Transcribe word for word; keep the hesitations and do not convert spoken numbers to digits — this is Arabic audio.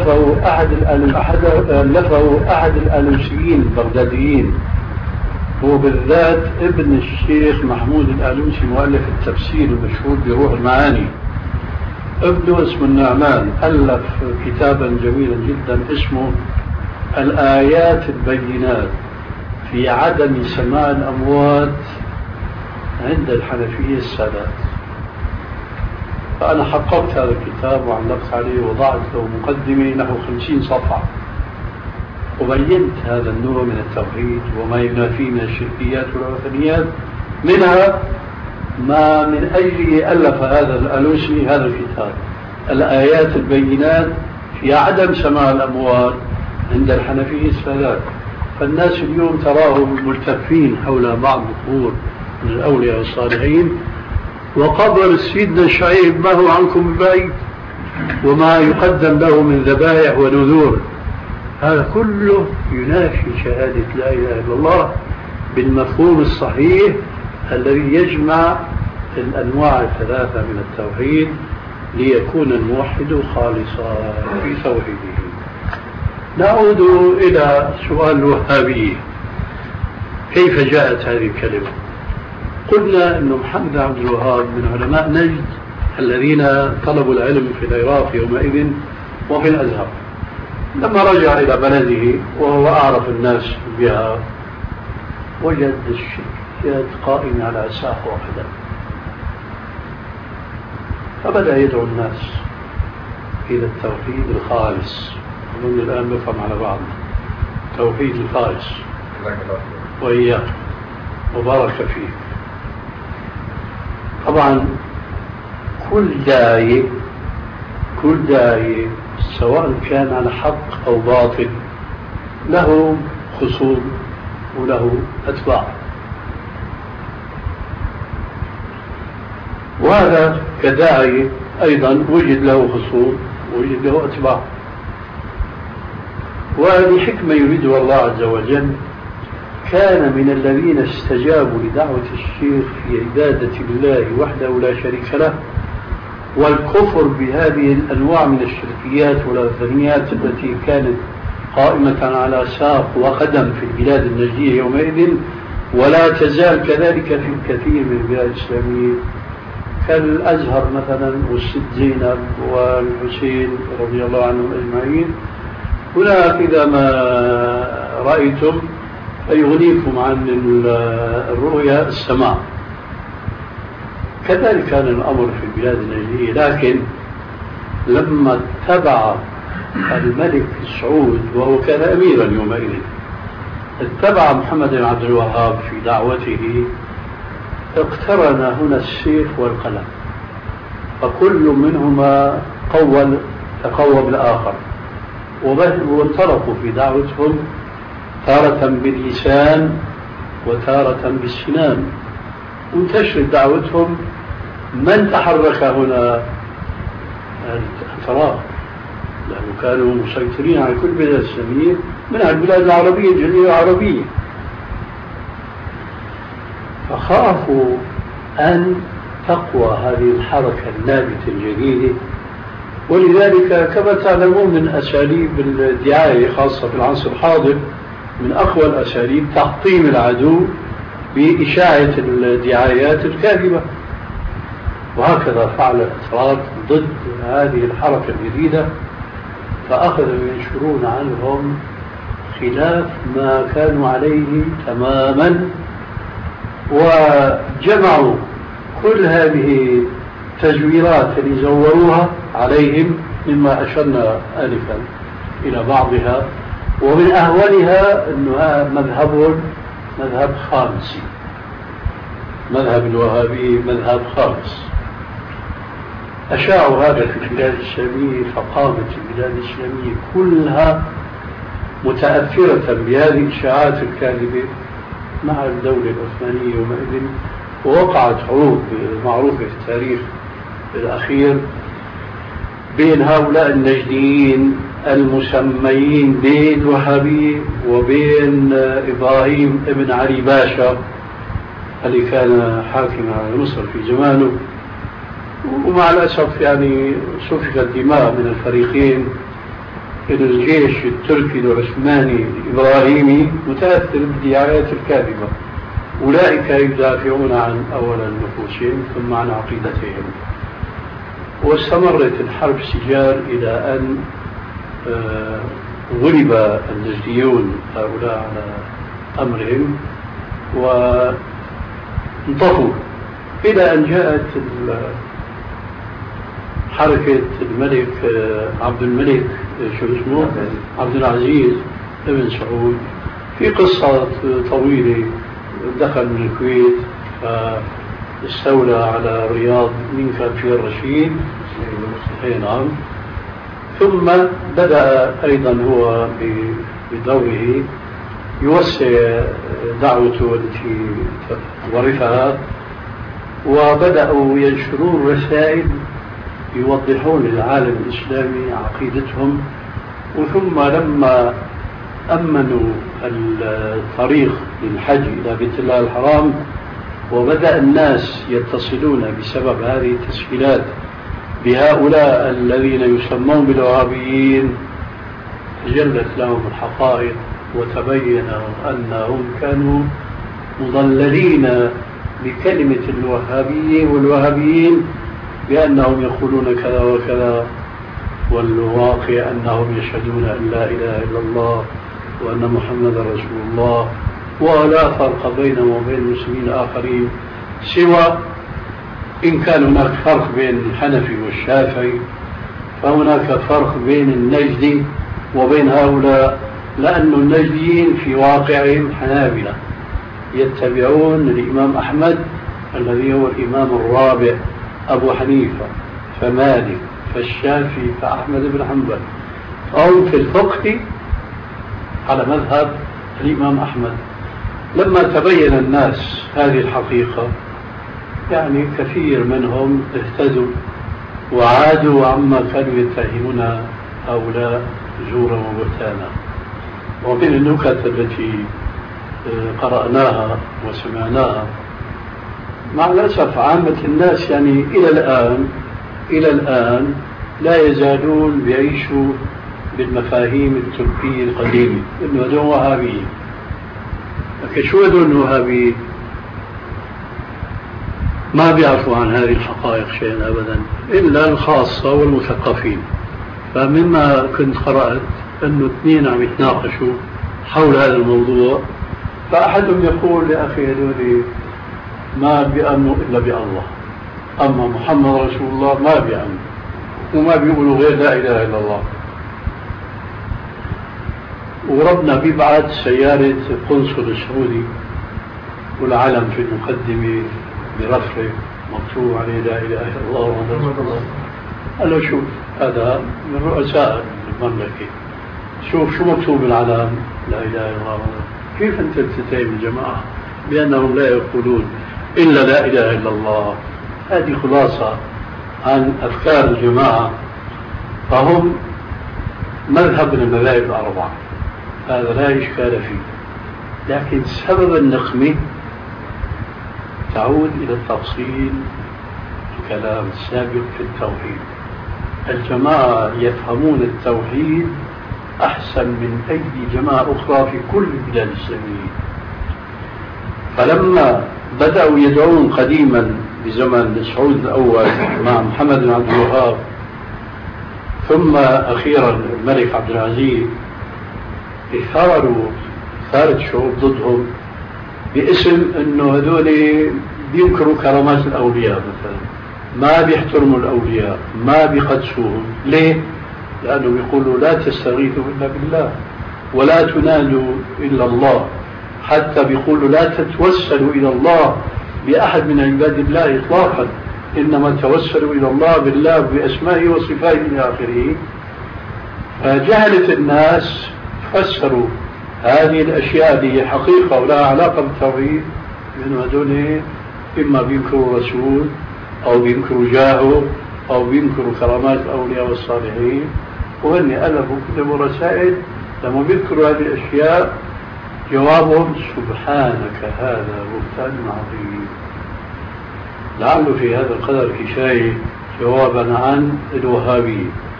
ألفه أحد أحد ألفه أحد الآلوسيين البغداديين، هو بالذات ابن الشيخ محمود الآلوسي مؤلف التفسير المشهور بروح المعاني. ابنه اسمه النعمان ألف كتابا جميلا جدا اسمه الآيات البينات في عدم سماع الأموات عند الحنفية السادات. فأنا حققت هذا الكتاب وعلقت عليه ووضعت له مقدمة نحو خمسين صفحة، وبينت هذا النوع من التوحيد وما ينافيه من الشركيات والوثنيات، منها ما من أجله ألف هذا الآلوسي هذا الكتاب الآيات البينات في عدم سماع الأموات عند الحنفية السادات. فالناس اليوم تراهم ملتفين حول بعض القبور من الأولياء الصالحين، وقبر سيدنا شعيب ما هو عنكم ببعيد، وما يقدم له من ذبائح ونذور، هذا كله ينافي شهادة لا إله إلا الله بالمفهوم الصحيح الذي يجمع الأنواع الثلاثة من التوحيد ليكون الموحد خالصا في توحيده. نعود إلى سؤال الوهابية، كيف جاءت هذه الكلمة؟ قلنا أن محمد عبد الوهاب من علماء نجد الذين طلبوا العلم في العراق يومئذ وفي الأزهر. لما رجع إلى بلده وهو أعرف الناس بها وجد الشركيات قائمة على ساق واحدة، فبدأ يدعو الناس إلى التوحيد الخالص. أظن الآن نفهم على بعض توحيد الخالص وإياه وبارك فيه. طبعا كل داعية كل داعية سواء كان على حق أو باطل له خصوم وله أتباع، وهذا كداعي أيضا وجد له خصوم ووجد له أتباع. وهذه حكمة يريدها الله عز وجل. كان من الذين استجابوا لدعوة الشيخ في عبادة الله وحده لا شريك له والكفر بهذه الأنواع من الشركيات والوثنيات التي كانت قائمة على ساق وقدم في البلاد النجدية يومئذ، ولا تزال كذلك في الكثير من البلاد الإسلامية كالأزهر مثلا والست زينب والحسين رضي الله عنهم أجمعين. هناك إذا ما رأيتم فيغنيكم عن الرؤيا السماع. كذلك كان الأمر في البلاد النجدية، لكن لما اتبع الملك سعود وهو كان أميرا يومئذ اتبع محمد بن عبد الوهاب في دعوته، اقترن هنا السيف والقلم، فكل منهما قول تقوى بالآخر، وانطلقوا في دعوتهم تارة باللسان وتارة بالسنان، وانتشرت دعوتهم. من تحرك هنا التراك، لأنه كانوا مسيطرين على كل بلاد الإسلامية من البلاد العربية الجزيرة العربية، فخافوا أن تقوى هذه الحركة النابتة الجديدة. ولذلك كما تعلمون من أساليب الدعاية خاصة في العصر الحاضر من أقوى الأساليب تحطيم العدو بإشاعة الدعايات الكاذبة، وهكذا فعل الأتراك ضد هذه الحركة الجديدة، فأخذوا ينشرون عنهم خلاف ما كانوا عليه تماما، وجمعوا كل هذه التزويرات اللي زوروها عليهم مما أشرنا آنفا إلى بعضها، ومن أهولها أنه مذهب مذهب خامسي، مذهب الوهابي مذهب خامس. أشاعوا هذا في البلاد الإسلامية، فقامت البلاد الإسلامية كلها متأثرة بهذه الإشاعات الكاذبة مع الدولة العثمانية يومئذ، ووقعت حروب معروفة في التاريخ الأخير بين هؤلاء النجديين المسميين بالوهابية وبين إبراهيم ابن علي باشا الذي كان حاكما على مصر في زمانه. ومع الأسف يعني سفكت دماء من الفريقين، الجيش التركي العثماني الإبراهيمي متأثر بالدعايات الكاذبة. أولئك يدافعون عن أولا نفوسهم ثم عن عقيدتهم. واستمرت الحرب سجال إلى أن غلب النجديون هؤلاء على أمرهم وانطفوا، إلى أن جاءت حركة الملك عبد الملك شو اسمه عبد العزيز ابن سعود في قصة طويلة. دخل من الكويت فاستولى على الرياض من كان فيه الرشيد، اي نعم. ثم بدأ أيضا هو بدوره يوسع دعوته التي ورثها، وبدأوا ينشرون رسائل يوضحون للعالم الإسلامي عقيدتهم. وثم لما أمنوا الطريق للحج إلى بيت الله الحرام وبدأ الناس يتصلون بسبب هذه التسهيلات بهؤلاء الذين يسمون بالوهابيين، تجلت لهم الحقائق وتبين أنهم كانوا مضللين بكلمة الوهابية والوهابيين بأنهم يقولون كذا وكذا، والواقع أنهم يشهدون أن لا إله إلا الله وأن محمد رسول الله، ولا فرق بينهم وبين المسلمين الآخرين سوى إن كان هناك فرق بين الحنفي والشافعي فهناك فرق بين النجدي وبين هؤلاء، لأن النجديين في واقعهم حنابلة يتبعون الإمام أحمد الذي هو الإمام الرابع، أبو حنيفة فمالك فالشافعي فأحمد بن حنبل، أو في الفقه على مذهب الإمام أحمد. لما تبين الناس هذه الحقيقة يعني كثير منهم اهتدوا وعادوا عما كانوا يتهمون هؤلاء زورا وبهتانا. ومن النكت التي قرأناها وسمعناها مع الأسف عامة الناس يعني إلى الآن إلى الآن لا يزالون بيعيشوا بالمفاهيم التركية القديمة إنه هذول وهابيين. لكن شو هذول الوهابيين؟ ما بيعرفوا عن هذه الحقائق شيئا أبدا إلا الخاصة والمثقفين. فمما كنت قرأت أنه اثنين عم يتناقشوا حول هذا الموضوع، فأحدهم يقول لأخي هذول ما بيأمنوا إلا بالله، أما محمد رسول الله ما بيأمنوا وما بيقولوا غير لا إله إلا الله. وربنا بيبعث سيارة قنصل السعودي والعلم في المقدمة برفرة مكتوب عليه لا إله إلا الله ومحمد رسول الله. قال له شوف هذا من رؤساء المملكة، شوف شو مكتوب بالعلم لا إله إلا الله. كيف أنت تتهم الجماعة بأنهم لا يقولون إلا لا إله إلا الله؟ هذه خلاصة عن أفكار الجماعة. فهم مذهب من المذاهب الأربعة، هذا لا إشكال فيه، لكن سبب النقمة تعود إلى التفصيل الكلام السابق في التوحيد. الجماعة يفهمون التوحيد أحسن من أي جماعة أخرى في كل البلاد الإسلامية. فلما بدأوا يدعون قديما بزمن سعود الأول مع محمد بن عبد الوهاب ثم أخيرا الملك عبد العزيز، اثاروا ثارت شعوب ضدهم باسم أنه هذول بينكروا كرامات الأولياء مثلا، ما بيحترموا الأولياء، ما بيقدسوهم. ليه؟ لأنه بيقولوا لا تستغيثوا إلا بالله ولا تنادوا إلا الله، حتى بيقولوا لا تتوسلوا إلى الله بأحد من عباد الله إطلاقا، إنما توسلوا إلى الله بالله بأسمائه وصفاته إلى آخره. فجهلت الناس فسروا هذه الأشياء دي حقيقة ولها علاقة بالتوحيد من هذول إما بينكروا رسول أو بينكروا جاهه أو بينكروا كرامات الأولياء والصالحين. وهن ألفوا كتبوا رسائل لما بيذكروا هذه الأشياء جوابهم سبحانك هذا بهتان عظيم. لعله في هذا القدر كفاية جوابا عن الوهابية.